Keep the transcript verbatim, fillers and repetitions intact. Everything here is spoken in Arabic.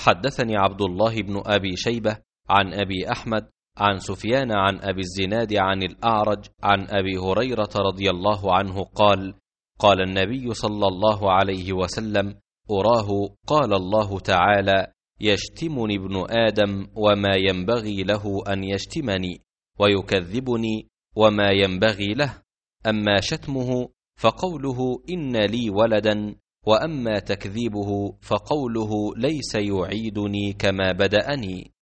حدثني عبد الله بن أبي شيبة عن أبي أحمد عن سفيان عن أبي الزناد عن الأعرج عن أبي هريرة رضي الله عنه قال: قال النبي صلى الله عليه وسلم: أراه قال الله تعالى: يشتمني ابن آدم وما ينبغي له أن يشتمني، ويكذبني وما ينبغي له، أما شتمه فقوله إن لي ولدا، وأما تكذيبه فقوله ليس يعيدني كما بدأني.